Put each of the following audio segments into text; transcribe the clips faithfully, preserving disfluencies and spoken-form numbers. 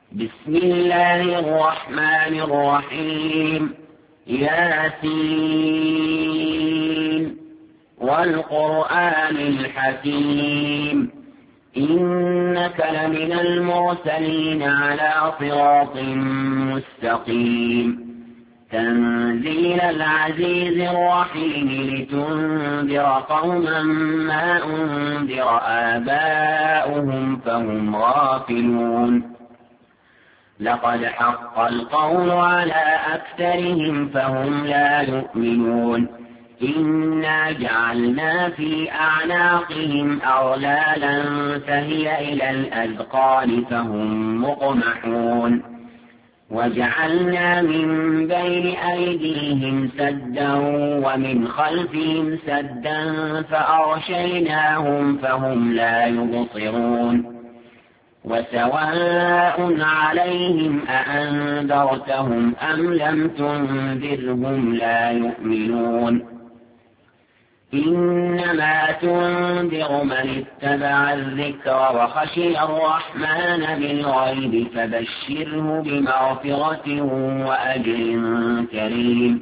بسم الله الرحمن الرحيم. ياسين والقرآن الحكيم إنك لمن المرسلين على صراط مستقيم تنزيل العزيز الرحيم لتنذر قوما ما أنذر آباؤهم فهم غافلون لقد حق القول على أكثرهم فهم لا يؤمنون إنا جعلنا في أعناقهم أغلالا فهي إلى الأذقان فهم مقمحون وجعلنا من بين أيديهم سدا ومن خلفهم سدا فأغشيناهم فهم لا يبصرون وسواء عليهم أأنذرتهم أم لم تنذرهم لا يؤمنون إنما تنذر من اتبع الذكر وخشي الرحمن بالغيب فبشره بمغفرة وأجر كريم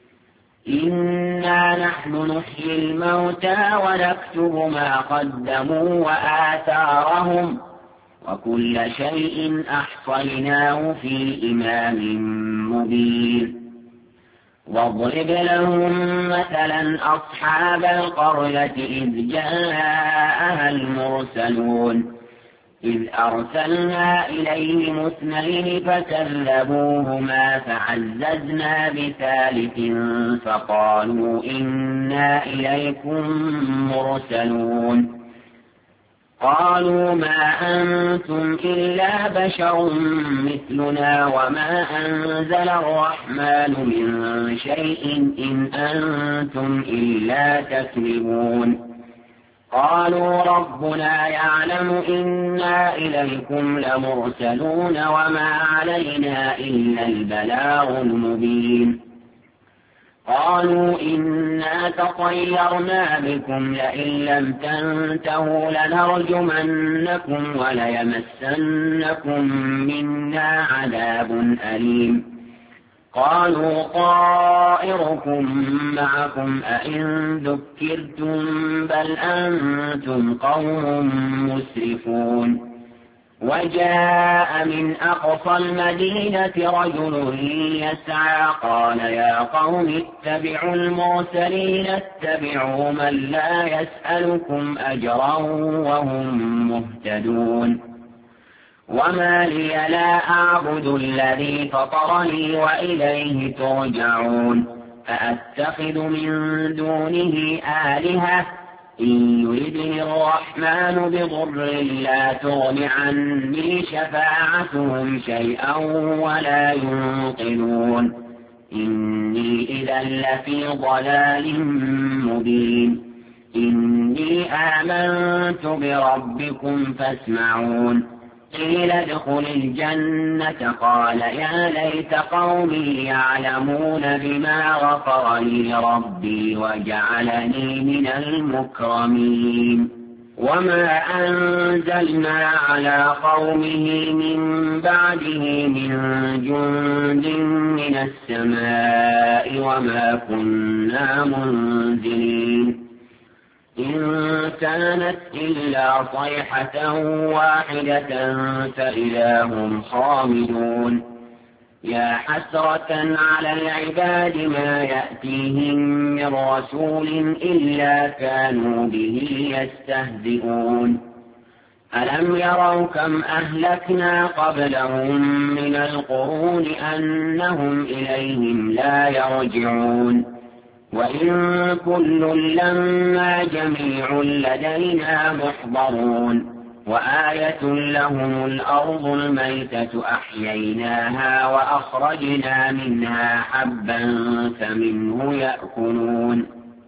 إنا نحن نحيي الموتى ونكتب ما قدموا وآثارهم وكل شيء أحصيناه في إمام مبين واضرب لهم مثلا أصحاب القرية إذ جاءها المرسلون إذ أرسلنا إليهم اثنين فكذبوهما فعززنا بثالث فقالوا إنا إليكم مرسلون قالوا ما أنتم إلا بشر مثلنا وما أنزل الرحمن من شيء إن أنتم إلا تكذبون قالوا ربنا يعلم إنا إليكم لمرسلون وما علينا إلا البلاغ المبين قالوا إنا تطيرنا بكم لئن لم تنتهوا لنرجمنكم وليمسنكم منا عذاب أليم قالوا طائركم معكم أئن ذكرتم بل أنتم قوم مسرفون وجاء من أقصى المدينة رجل يسعى قال يا قوم اتبعوا المرسلين اتبعوا من لا يسألكم أجرا وهم مهتدون وما لي لا أعبد الذي فطرني وإليه ترجعون فأتخذ من دونه آلهة إن يردني الرحمن بضر لا تغن عني شفاعتهم شيئا ولا ينقذون إني إذا لفي ضلال مبين إني آمنت بربكم فاسمعون قيل ادخل الجنة قال يا ليت قومي يعلمون بما غفر لي ربي وجعلني من المكرمين وما أنزلنا على قومه من بعده من جند من السماء وما كنا منزلين إن كانت إلا صيحة واحدة فإذا هم خامدون يا حسرة على العباد ما يأتيهم من رسول إلا كانوا به يستهزئون ألم يروا كم أهلكنا قبلهم من القرون أنهم إليهم لا يرجعون وإن كل لما جميع لدينا محضرون وآية لهم الأرض الميتة أحييناها وأخرجنا منها حبا فمنه يأكلون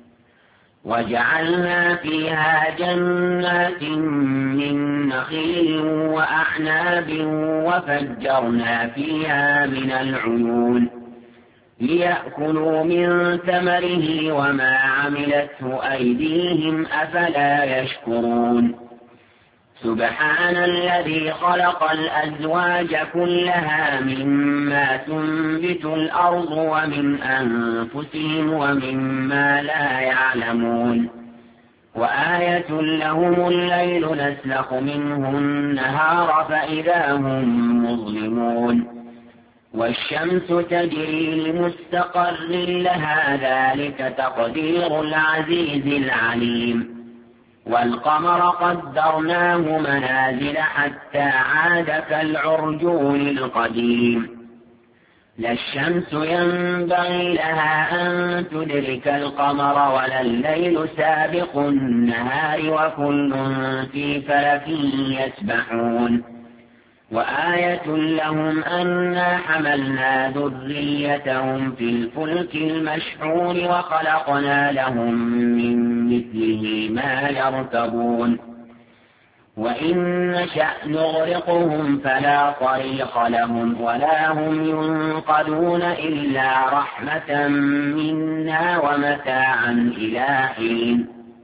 وجعلنا فيها جنات من نخيل وأعناب وفجرنا فيها من العيون ليأكلوا من ثمره وما عملته أيديهم أفلا يشكرون سبحان الذي خلق الأزواج كلها مما تنبت الأرض ومن أنفسهم ومما لا يعلمون وآية لهم الليل نسلخ منه النهار فإذا هم مظلمون والشمس تجري لمستقر لها ذلك تقدير العزيز العليم والقمر قدرناه منازل حتى عاد كالعرجون القديم لا الشمس ينبغي لها أن تدرك القمر ولا الليل سابق النهار وكل في فلك يسبحون وآية لهم أنا حملنا ذريتهم في الفلك المشحون وخلقنا لهم من مثله ما يركبون وإن نشأ نغرقهم فلا طريق لهم ولا هم ينقذون إلا رحمة منا ومتاعا إلى حين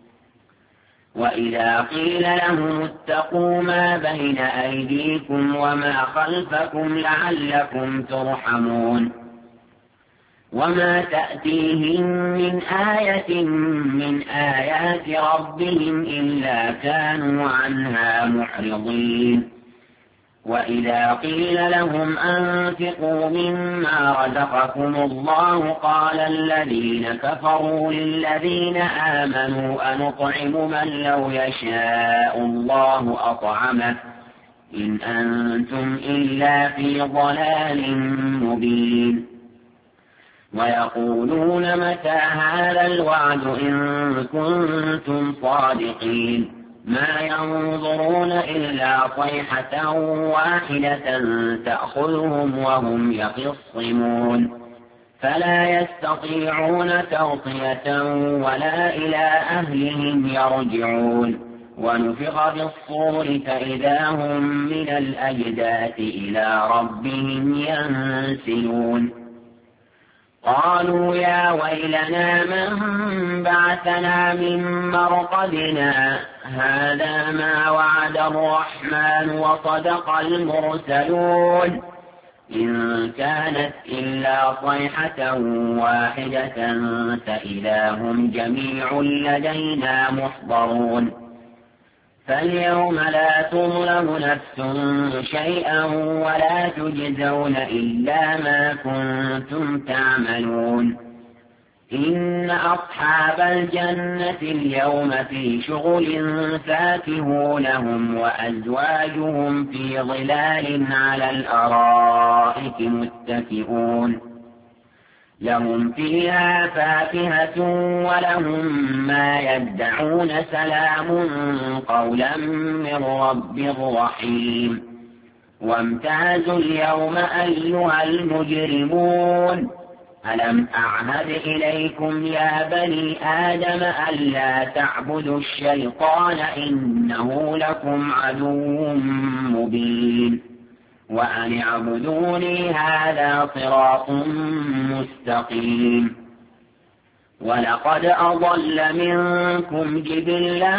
وإذا قيل لهم اتقوا ما بين أيديكم وما خلفكم لعلكم ترحمون وما تأتيهم من آية من آيات ربهم إلا كانوا عنها معرضين وإذا قيل لهم أنفقوا مما رزقكم الله قال الذين كفروا للذين آمنوا أنطعم من لو يشاء الله أطعمه إن أنتم إلا في ضلال مبين ويقولون متى هذا الوعد إن كنتم صادقين ما ينظرون إلا صيحة واحدة تأخذهم وهم يخصمون فلا يستطيعون توصية ولا إلى أهلهم يرجعون ونفخ في الصور فإذا هم من الأجداث إلى ربهم ينسلون قالوا يا ويلنا من بعثنا من مرقدنا هذا ما وعد الرحمن وصدق المرسلون إن كانت إلا صيحة واحدة فإذا هم جميع لدينا محضرون فاليوم لا تظلم نفس شيئا ولا تجزون إلا ما كنتم تعملون إن أصحاب الجنة اليوم في شغل فاكهون هم وأزواجهم في ظلال على الأرائك متكئون لهم فيها فاكهة ولهم ما يدعون سلام قولا من رب رحيم وامتازوا اليوم أيها المجرمون ألم أعهد إليكم يا بني آدم ألا تعبدوا الشيطان إنه لكم عدو مبين وأن اعبدوني هذا صراط مستقيم ولقد أضل منكم جبلا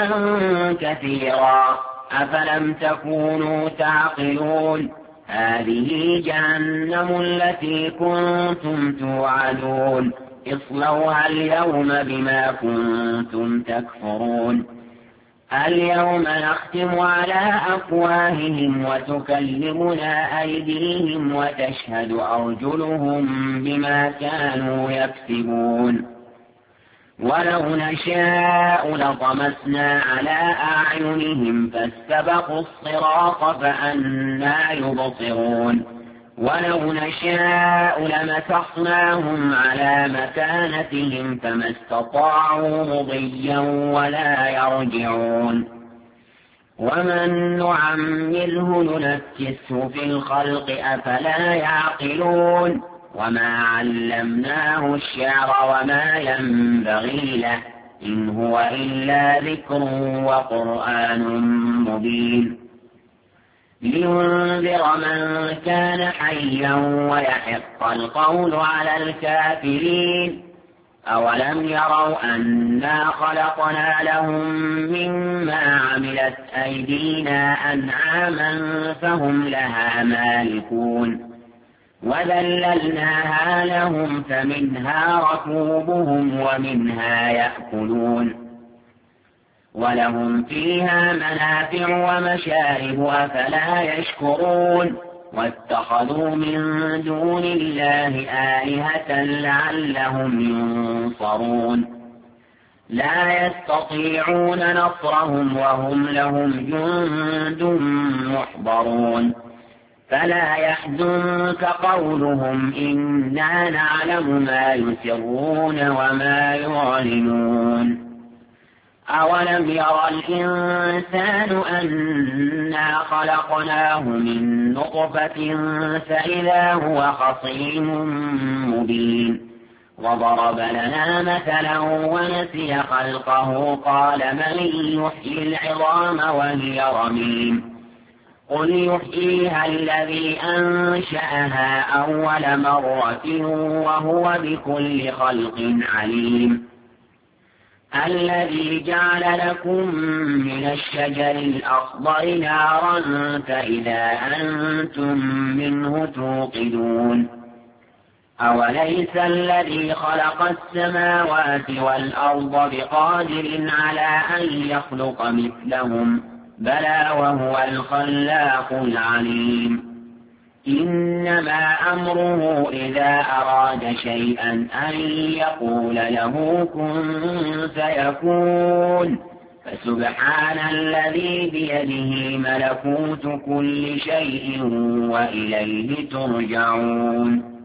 كثيرا أفلم تكونوا تعقلون هذه جهنم التي كنتم توعدون اصلوها اليوم بما كنتم تكفرون اليوم نختم على أفواههم وتكلمنا أيديهم وتشهد أرجلهم بما كانوا يكسبون ولو نشاء لطمسنا على أعينهم فاستبقوا الصراط فأنى يبصرون ولو نشاء لمسخناهم على مكانتهم فما استطاعوا مضيا ولا يرجعون ومن نعمره ننكسه في الخلق أفلا يعقلون وما علمناه الشعر وما ينبغي له إن هو إلا ذكر وقرآن مبين لينذر من كان حيا ويحق القول على الكافرين أولم يروا أنا خلقنا لهم مما عملت أيدينا أنعاما فهم لها مالكون وذللناها لهم فمنها ركوبهم ومنها يأكلون ولهم فيها منافع ومشارب أفلا يشكرون واتخذوا من دون الله آلهة لعلهم ينصرون لا يستطيعون نصرهم وهم لهم جند محضرون فلا يحزنك قولهم إنا نعلم ما يسرون وما يعلنون أولم ير الإنسان أنا خلقناه من نطفة فإذا هو خصيم مبين وضرب لنا مثلا ونسي خلقه قال من يحيي العظام وهي رميم قل يحييها الذي أنشأها أول مرة وهو بكل خلق عليم الذي جعل لكم من الشجر الأخضر نارا فإذا أنتم منه توقدون أوليس الذي خلق السماوات والأرض بقادر على أن يخلق مثلهم بلى وهو الخلاق العليم إنما أمره إذا أراد شيئا أن يقول له كن فيكون فسبحان الذي بيده ملكوت كل شيء وإليه ترجعون